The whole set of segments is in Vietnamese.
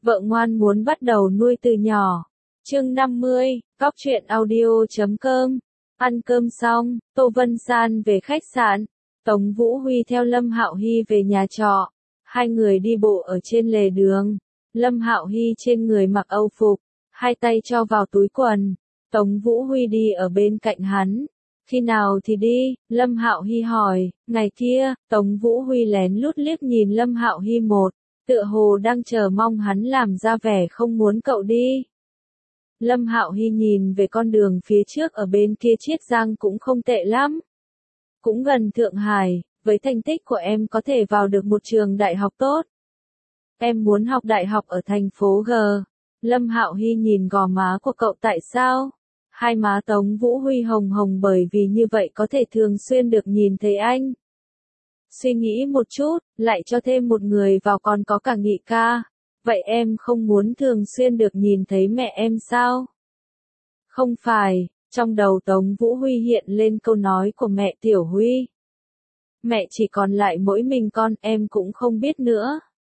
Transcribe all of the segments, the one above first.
Vợ ngoan muốn bắt đầu nuôi từ nhỏ. Chương 50, Cóc truyện audio.com. Ăn cơm xong, Tô Vân San về khách sạn. Tống Vũ Huy theo Lâm Hạo Hy về nhà trọ. Hai người đi bộ ở trên lề đường. Lâm Hạo Hy trên người mặc âu phục, hai tay cho vào túi quần. Tống Vũ Huy đi ở bên cạnh hắn. Khi nào thì đi? Lâm Hạo Hy hỏi. Ngày kia. Tống Vũ Huy lén lút liếc nhìn Lâm Hạo Hy tựa hồ đang chờ mong hắn làm ra vẻ không muốn cậu đi. Lâm Hạo Hy nhìn về con đường phía trước ở bên kia Chiết Giang cũng không tệ lắm. Cũng gần Thượng Hải, với thành tích của em có thể vào được một trường đại học tốt. Em muốn học đại học ở thành phố G. Lâm Hạo Hy nhìn gò má của cậu tại sao? Hai má Tống Vũ Huy hồng hồng bởi vì như vậy có thể thường xuyên được nhìn thấy anh. Suy nghĩ một chút, lại cho thêm một người vào còn có cả Nghị ca. Vậy em không muốn thường xuyên được nhìn thấy mẹ em sao? Không phải, trong đầu Tống Vũ Huy hiện lên câu nói của mẹ Tiểu Huy. Mẹ chỉ còn lại mỗi mình con, em cũng không biết nữa.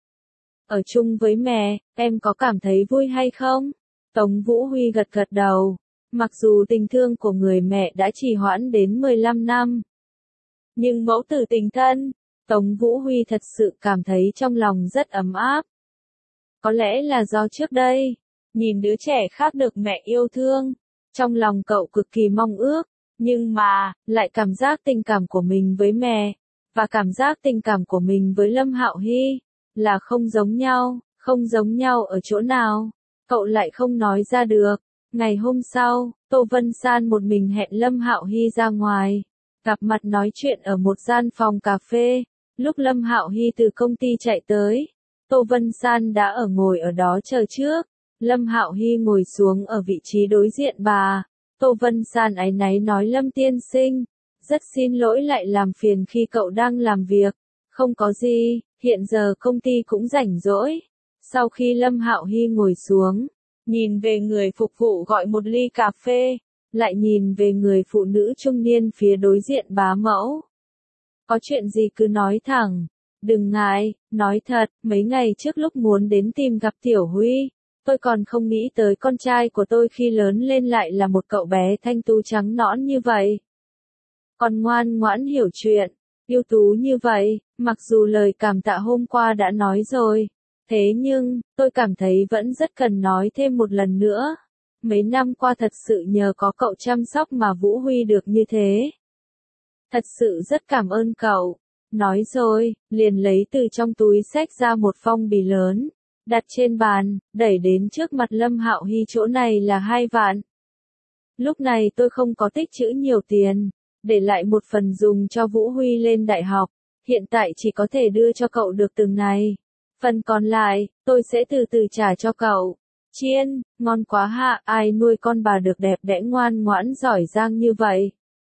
Ở chung với mẹ, em có cảm thấy vui hay không? Tống Vũ Huy gật gật đầu. Mặc dù tình thương của người mẹ đã trì hoãn đến 15 năm. Nhưng mẫu tử tình thân, Tống Vũ Huy thật sự cảm thấy trong lòng rất ấm áp. Có lẽ là do trước đây, nhìn đứa trẻ khác được mẹ yêu thương, trong lòng cậu cực kỳ mong ước, nhưng mà, lại cảm giác tình cảm của mình với mẹ, và cảm giác tình cảm của mình với Lâm Hạo Hy, là không giống nhau ở chỗ nào, cậu lại không nói ra được. Ngày hôm sau, Tô Vân San một mình hẹn Lâm Hạo Hy ra ngoài, gặp mặt nói chuyện ở một gian phòng cà phê. Lúc Lâm Hạo Hy từ công ty chạy tới, Tô Vân San đã ngồi ở đó chờ trước. Lâm Hạo Hy ngồi xuống ở vị trí đối diện bà. Tô Vân San áy náy nói Lâm tiên sinh, rất xin lỗi lại làm phiền khi cậu đang làm việc. Không có gì, hiện giờ công ty cũng rảnh rỗi. Sau khi Lâm Hạo Hy ngồi xuống, nhìn về người phục vụ gọi một ly cà phê, lại nhìn về người phụ nữ trung niên phía đối diện bá mẫu. Có chuyện gì cứ nói thẳng, đừng ngại, nói thật, mấy ngày trước lúc muốn đến tìm gặp Tiểu Huy, tôi còn không nghĩ tới con trai của tôi khi lớn lên lại là một cậu bé thanh tú trắng nõn như vậy. Còn ngoan ngoãn hiểu chuyện, ưu tú như vậy, mặc dù lời cảm tạ hôm qua đã nói rồi, thế nhưng, tôi cảm thấy vẫn rất cần nói thêm một lần nữa. Mấy năm qua thật sự nhờ có cậu chăm sóc mà Vũ Huy được như thế. Thật sự rất cảm ơn cậu. Nói rồi, liền lấy từ trong túi xách ra một phong bì lớn, đặt trên bàn, đẩy đến trước mặt Lâm Hạo Hy, chỗ này là 2 vạn. Lúc này tôi không có tích trữ nhiều tiền, để lại một phần dùng cho Vũ Huy lên đại học, hiện tại chỉ có thể đưa cho cậu được từng này. Phần còn lại, tôi sẽ từ từ trả cho cậu. Chiên, ngon quá hạ, ai nuôi con bà được đẹp đẽ ngoan ngoãn giỏi giang như vậy.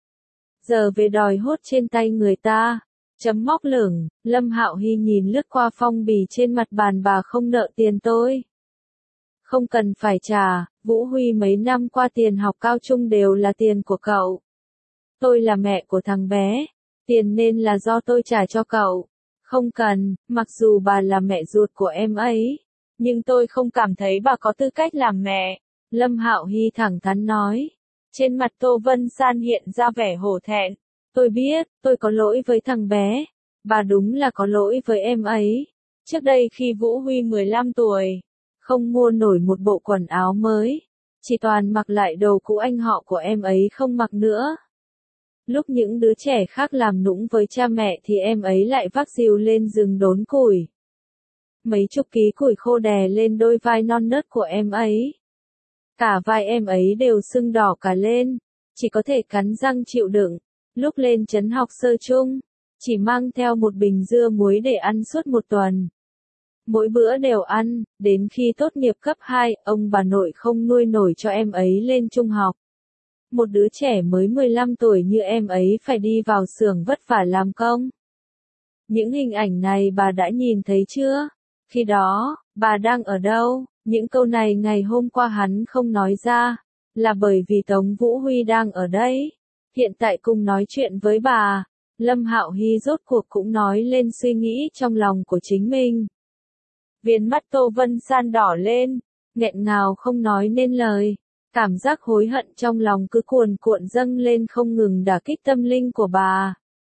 Giờ về đòi hốt trên tay người ta. Chấm móc lửng, Lâm Hạo Hy nhìn lướt qua phong bì trên mặt bàn, bà không nợ tiền tôi. Không cần phải trả, Vũ Huy mấy năm qua tiền học cao trung đều là tiền của cậu. Tôi là mẹ của thằng bé, tiền nên là do tôi trả cho cậu. Không cần, mặc dù bà là mẹ ruột của em ấy, nhưng tôi không cảm thấy bà có tư cách làm mẹ. Lâm Hạo Hy thẳng thắn nói. Trên mặt Tô Vân San hiện ra vẻ hổ thẹn. Tôi biết, tôi có lỗi với thằng bé. Bà đúng là có lỗi với em ấy. Trước đây khi Vũ Huy 15 tuổi, không mua nổi một bộ quần áo mới, chỉ toàn mặc lại đồ cũ anh họ của em ấy không mặc nữa. Lúc những đứa trẻ khác làm nũng với cha mẹ thì em ấy lại vác rìu lên rừng đốn củi. Mấy chục ký củi khô đè lên đôi vai non nớt của em ấy. Cả vai em ấy đều sưng đỏ cả lên, chỉ có thể cắn răng chịu đựng. Lúc lên trấn học sơ chung, chỉ mang theo một bình dưa muối để ăn suốt một tuần. Mỗi bữa đều ăn, đến khi tốt nghiệp cấp 2, ông bà nội không nuôi nổi cho em ấy lên trung học. Một đứa trẻ mới 15 tuổi như em ấy phải đi vào xưởng vất vả làm công. Những hình ảnh này bà đã nhìn thấy chưa? Khi đó, bà đang ở đâu? Những câu này ngày hôm qua hắn không nói ra, là bởi vì Tống Vũ Huy đang ở đây. Hiện tại cùng nói chuyện với bà, Lâm Hạo Hy rốt cuộc cũng nói lên suy nghĩ trong lòng của chính mình. Viền mắt Tô Vân San đỏ lên, nghẹn ngào không nói nên lời. Cảm giác hối hận trong lòng cứ cuồn cuộn dâng lên không ngừng đả kích tâm linh của bà.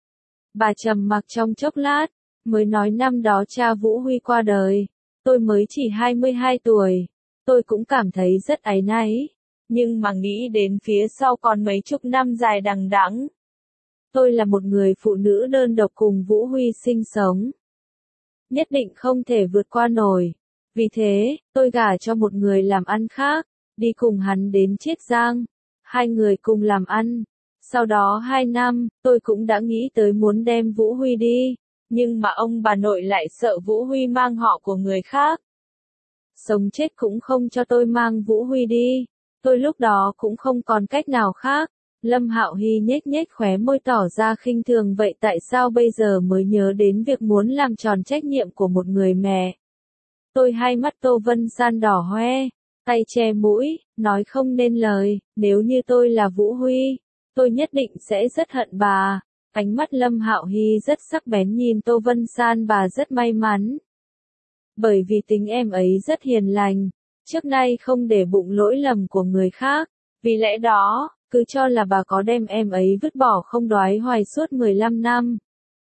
Bà trầm mặc trong chốc lát, mới nói năm đó cha Vũ Huy qua đời. Tôi mới chỉ 22 tuổi. Tôi cũng cảm thấy rất áy náy. Nhưng mà nghĩ đến phía sau còn mấy chục năm dài đằng đẵng. Tôi là một người phụ nữ đơn độc cùng Vũ Huy sinh sống. Nhất định không thể vượt qua nổi. Vì thế, tôi gả cho một người làm ăn khác, đi cùng hắn đến Chiết Giang. Hai người cùng làm ăn. Sau đó 2 năm, tôi cũng đã nghĩ tới muốn đem Vũ Huy đi. Nhưng mà ông bà nội lại sợ Vũ Huy mang họ của người khác. Sống chết cũng không cho tôi mang Vũ Huy đi. Tôi lúc đó cũng không còn cách nào khác. Lâm Hạo Hy nhếch nhếch khóe môi tỏ ra khinh thường, vậy tại sao bây giờ mới nhớ đến việc muốn làm tròn trách nhiệm của một người mẹ? Tôi hai mắt Tô Vân San đỏ hoe, tay che mũi, nói không nên lời, nếu như tôi là Vũ Huy, tôi nhất định sẽ rất hận bà. Ánh mắt Lâm Hạo Hy rất sắc bén nhìn Tô Vân San, bà rất may mắn. Bởi vì tính em ấy rất hiền lành, trước nay không để bụng lỗi lầm của người khác, vì lẽ đó, cứ cho là bà có đem em ấy vứt bỏ không đoái hoài suốt 15 năm.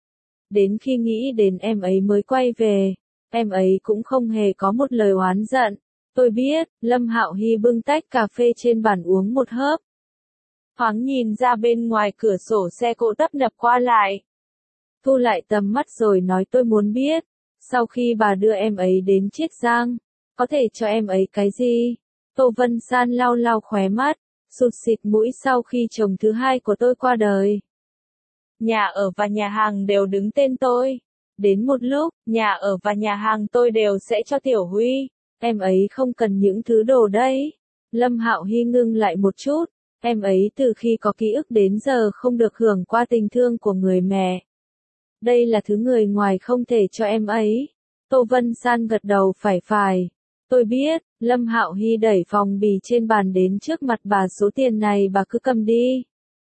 Đến khi nghĩ đến em ấy mới quay về, em ấy cũng không hề có một lời oán giận. Tôi biết, Lâm Hạo Hy bưng tách cà phê trên bàn uống một hớp. Thoáng nhìn ra bên ngoài cửa sổ xe cộ tấp nập qua lại. Thu lại tầm mắt rồi nói, tôi muốn biết, sau khi bà đưa em ấy đến Chiết Giang, có thể cho em ấy cái gì? Tô Vân San lau lau khóe mắt, sụt xịt mũi, sau khi chồng thứ hai của tôi qua đời. Nhà ở và nhà hàng đều đứng tên tôi. Đến một lúc, nhà ở và nhà hàng tôi đều sẽ cho Tiểu Huy. Em ấy không cần những thứ đồ đấy. Lâm Hạo Hy ngưng lại một chút. Em ấy từ khi có ký ức đến giờ không được hưởng qua tình thương của người mẹ. Đây là thứ người ngoài không thể cho em ấy. Tô Vân San gật đầu, phải. Tôi biết. Lâm Hạo Hy đẩy phong bì trên bàn đến trước mặt bà, số tiền này bà cứ cầm đi.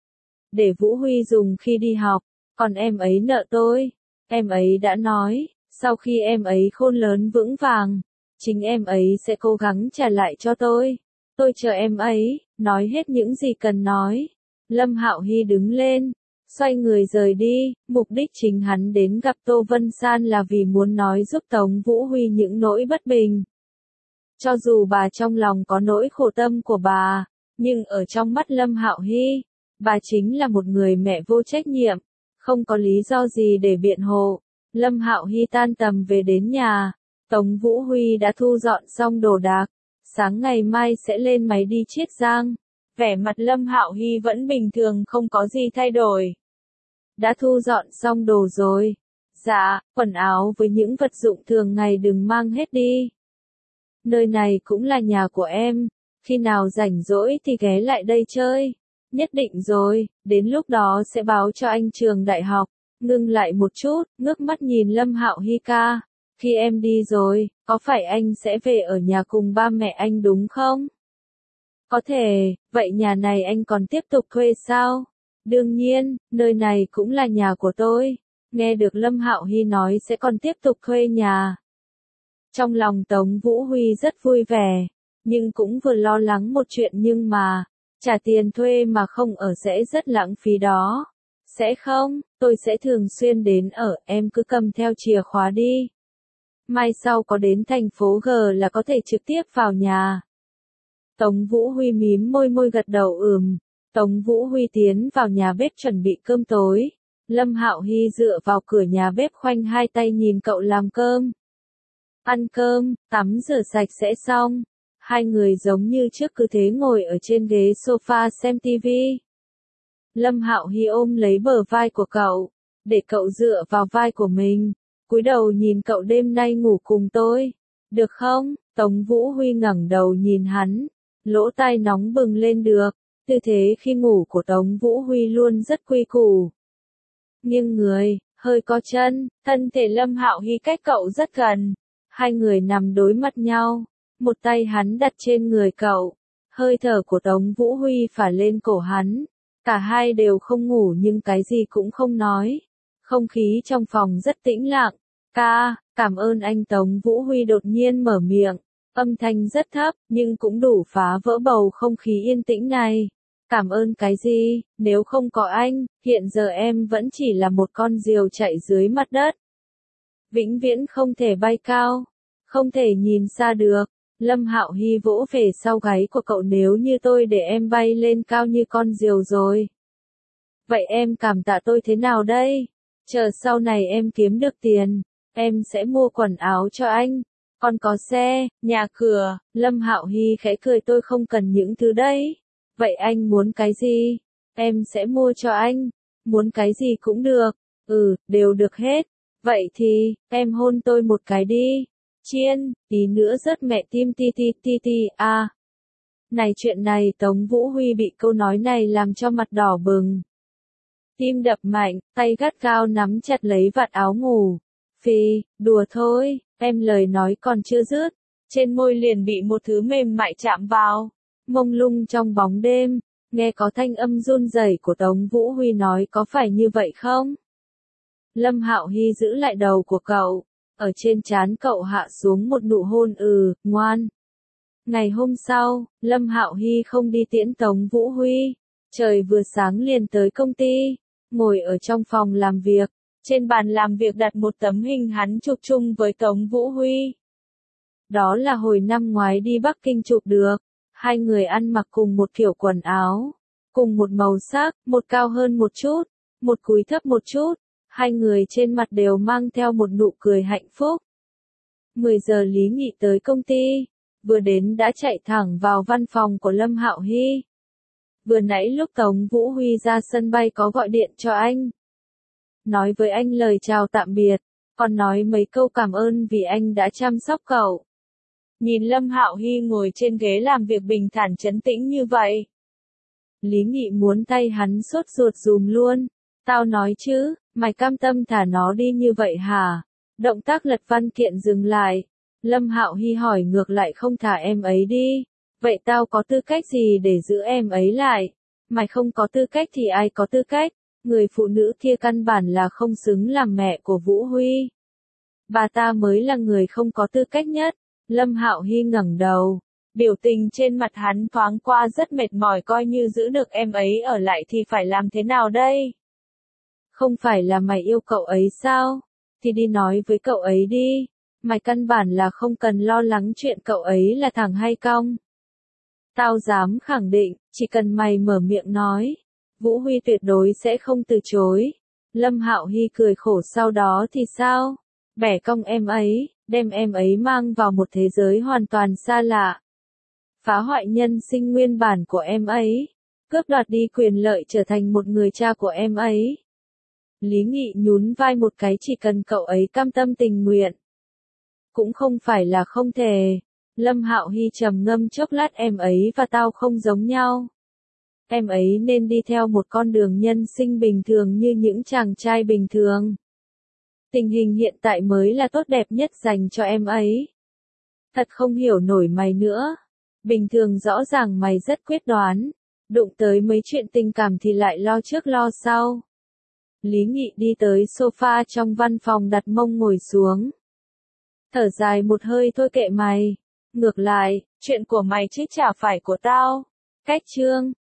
Để Vũ Huy dùng khi đi học, còn em ấy nợ tôi. Em ấy đã nói, sau khi em ấy khôn lớn vững vàng, chính em ấy sẽ cố gắng trả lại cho tôi. Tôi chờ em ấy, nói hết những gì cần nói. Lâm Hạo Hy đứng lên, xoay người rời đi, mục đích chính hắn đến gặp Tô Vân San là vì muốn nói giúp Tống Vũ Huy những nỗi bất bình. Cho dù bà trong lòng có nỗi khổ tâm của bà, nhưng ở trong mắt Lâm Hạo Hy, bà chính là một người mẹ vô trách nhiệm, không có lý do gì để biện hộ. Lâm Hạo Hy tan tầm về đến nhà, Tống Vũ Huy đã thu dọn xong đồ đạc, sáng ngày mai sẽ lên máy đi Chiết Giang. Vẻ mặt Lâm Hạo Hy vẫn bình thường, không có gì thay đổi. Đã thu dọn xong đồ rồi. Dạ, quần áo với những vật dụng thường ngày đừng mang hết đi. Nơi này cũng là nhà của em, khi nào rảnh rỗi thì ghé lại đây chơi. Nhất định rồi, đến lúc đó sẽ báo cho anh trường đại học. Ngưng lại một chút, ngước mắt nhìn Lâm Hạo Hy ca. Khi em đi rồi, có phải anh sẽ về ở nhà cùng ba mẹ anh đúng không? Có thể, vậy nhà này anh còn tiếp tục thuê sao? Đương nhiên, nơi này cũng là nhà của tôi. Nghe được Lâm Hạo Hy nói sẽ còn tiếp tục thuê nhà. Trong lòng Tống Vũ Huy rất vui vẻ, nhưng cũng vừa lo lắng một chuyện, nhưng mà, trả tiền thuê mà không ở sẽ rất lãng phí đó. Sẽ không, tôi sẽ thường xuyên đến ở, em cứ cầm theo chìa khóa đi. Mai sau có đến thành phố G là có thể trực tiếp vào nhà. Tống Vũ Huy mím môi gật đầu Tống Vũ Huy tiến vào nhà bếp chuẩn bị cơm tối. Lâm Hạo Hy dựa vào cửa nhà bếp khoanh hai tay nhìn cậu làm cơm. Ăn cơm, tắm rửa sạch sẽ xong. Hai người giống như trước cứ thế ngồi ở trên ghế sofa xem tivi. Lâm Hạo Hy ôm lấy bờ vai của cậu, để cậu dựa vào vai của mình. Cúi đầu nhìn cậu, đêm nay ngủ cùng tôi, được không? Tống Vũ Huy ngẩng đầu nhìn hắn, lỗ tai nóng bừng lên được. Tư thế khi ngủ của Tống Vũ Huy luôn rất quy củ. Nghiêng người, hơi co chân, thân thể Lâm Hạo Hy cách cậu rất gần. Hai người nằm đối mặt nhau, một tay hắn đặt trên người cậu. Hơi thở của Tống Vũ Huy phả lên cổ hắn. Cả hai đều không ngủ nhưng cái gì cũng không nói. Không khí trong phòng rất tĩnh lặng. Ca, Cảm ơn anh Tống Vũ Huy đột nhiên mở miệng, âm thanh rất thấp, nhưng cũng đủ phá vỡ bầu không khí yên tĩnh này. Cảm ơn cái gì, nếu không có anh, hiện giờ em vẫn chỉ là một con diều chạy dưới mặt đất. Vĩnh viễn không thể bay cao, không thể nhìn xa được. Lâm Hạo Hy vỗ về sau gáy của cậu, nếu như tôi để em bay lên cao như con diều rồi. Vậy em cảm tạ tôi thế nào đây? Chờ sau này em kiếm được tiền, em sẽ mua quần áo cho anh. Còn có xe, nhà cửa. Lâm Hạo Hy khẽ cười, tôi không cần những thứ đấy. Vậy anh muốn cái gì? Em sẽ mua cho anh. Muốn cái gì cũng được. Đều được hết. Vậy thì, em hôn tôi một cái đi. Chiên, tí nữa rớt mẹ tim ti ti ti ti à. Này chuyện này Tống Vũ Huy bị câu nói này làm cho mặt đỏ bừng. Tim đập mạnh, tay gắt gao nắm chặt lấy vạt áo ngủ. Phi, đùa thôi, em lời nói còn chưa dứt. Trên môi liền bị một thứ mềm mại chạm vào. Mông lung trong bóng đêm, nghe có thanh âm run rẩy của Tống Vũ Huy nói, có phải như vậy không? Lâm Hạo Hy giữ lại đầu của cậu, ở trên trán cậu hạ xuống một nụ hôn, ngoan. Ngày hôm sau, Lâm Hạo Hy không đi tiễn Tống Vũ Huy, trời vừa sáng liền tới công ty, ngồi ở trong phòng làm việc, trên bàn làm việc đặt một tấm hình hắn chụp chung với Tống Vũ Huy. Đó là hồi năm ngoái đi Bắc Kinh chụp được, hai người ăn mặc cùng một kiểu quần áo, cùng một màu sắc, một cao hơn một chút, một cúi thấp một chút. Hai người trên mặt đều mang theo một nụ cười hạnh phúc. 10 giờ Lý Nghị tới công ty, vừa đến đã chạy thẳng vào văn phòng của Lâm Hạo Hy. Vừa nãy lúc Tống Vũ Huy ra sân bay có gọi điện cho anh. Nói với anh lời chào tạm biệt, còn nói mấy câu cảm ơn vì anh đã chăm sóc cậu. Nhìn Lâm Hạo Hy ngồi trên ghế làm việc bình thản trấn tĩnh như vậy. Lý Nghị muốn tay hắn sốt ruột dùm luôn. Tao nói chứ, mày cam tâm thả nó đi như vậy hả? Động tác lật văn kiện dừng lại. Lâm Hạo Hy hỏi ngược lại, không thả em ấy đi. Vậy tao có tư cách gì để giữ em ấy lại? Mày không có tư cách thì ai có tư cách? Người phụ nữ kia căn bản là không xứng làm mẹ của Vũ Huy. Bà ta mới là người không có tư cách nhất. Lâm Hạo Hy ngẩng đầu. Biểu tình trên mặt hắn thoáng qua rất mệt mỏi, coi như giữ được em ấy ở lại thì phải làm thế nào đây? Không phải là mày yêu cậu ấy sao? Thì đi nói với cậu ấy đi. Mày căn bản là không cần lo lắng chuyện cậu ấy là thẳng hay cong. Tao dám khẳng định, chỉ cần mày mở miệng nói, Vũ Huy tuyệt đối sẽ không từ chối. Lâm Hạo Hy cười khổ, sau đó thì sao? Bẻ cong em ấy, đem em ấy mang vào một thế giới hoàn toàn xa lạ. Phá hoại nhân sinh nguyên bản của em ấy. Cướp đoạt đi quyền lợi trở thành một người cha của em ấy. Lý Nghị nhún vai một cái, chỉ cần cậu ấy cam tâm tình nguyện. Cũng không phải là không thể. Lâm Hạo Hy trầm ngâm chốc lát, em ấy và tao không giống nhau. Em ấy nên đi theo một con đường nhân sinh bình thường như những chàng trai bình thường. Tình hình hiện tại mới là tốt đẹp nhất dành cho em ấy. Thật không hiểu nổi mày nữa. Bình thường rõ ràng mày rất quyết đoán. Đụng tới mấy chuyện tình cảm thì lại lo trước lo sau. Lý Nghị đi tới sofa trong văn phòng, đặt mông ngồi xuống. Thở dài một hơi, thôi kệ mày. Ngược lại, chuyện của mày chứ chả phải của tao. Cách chương.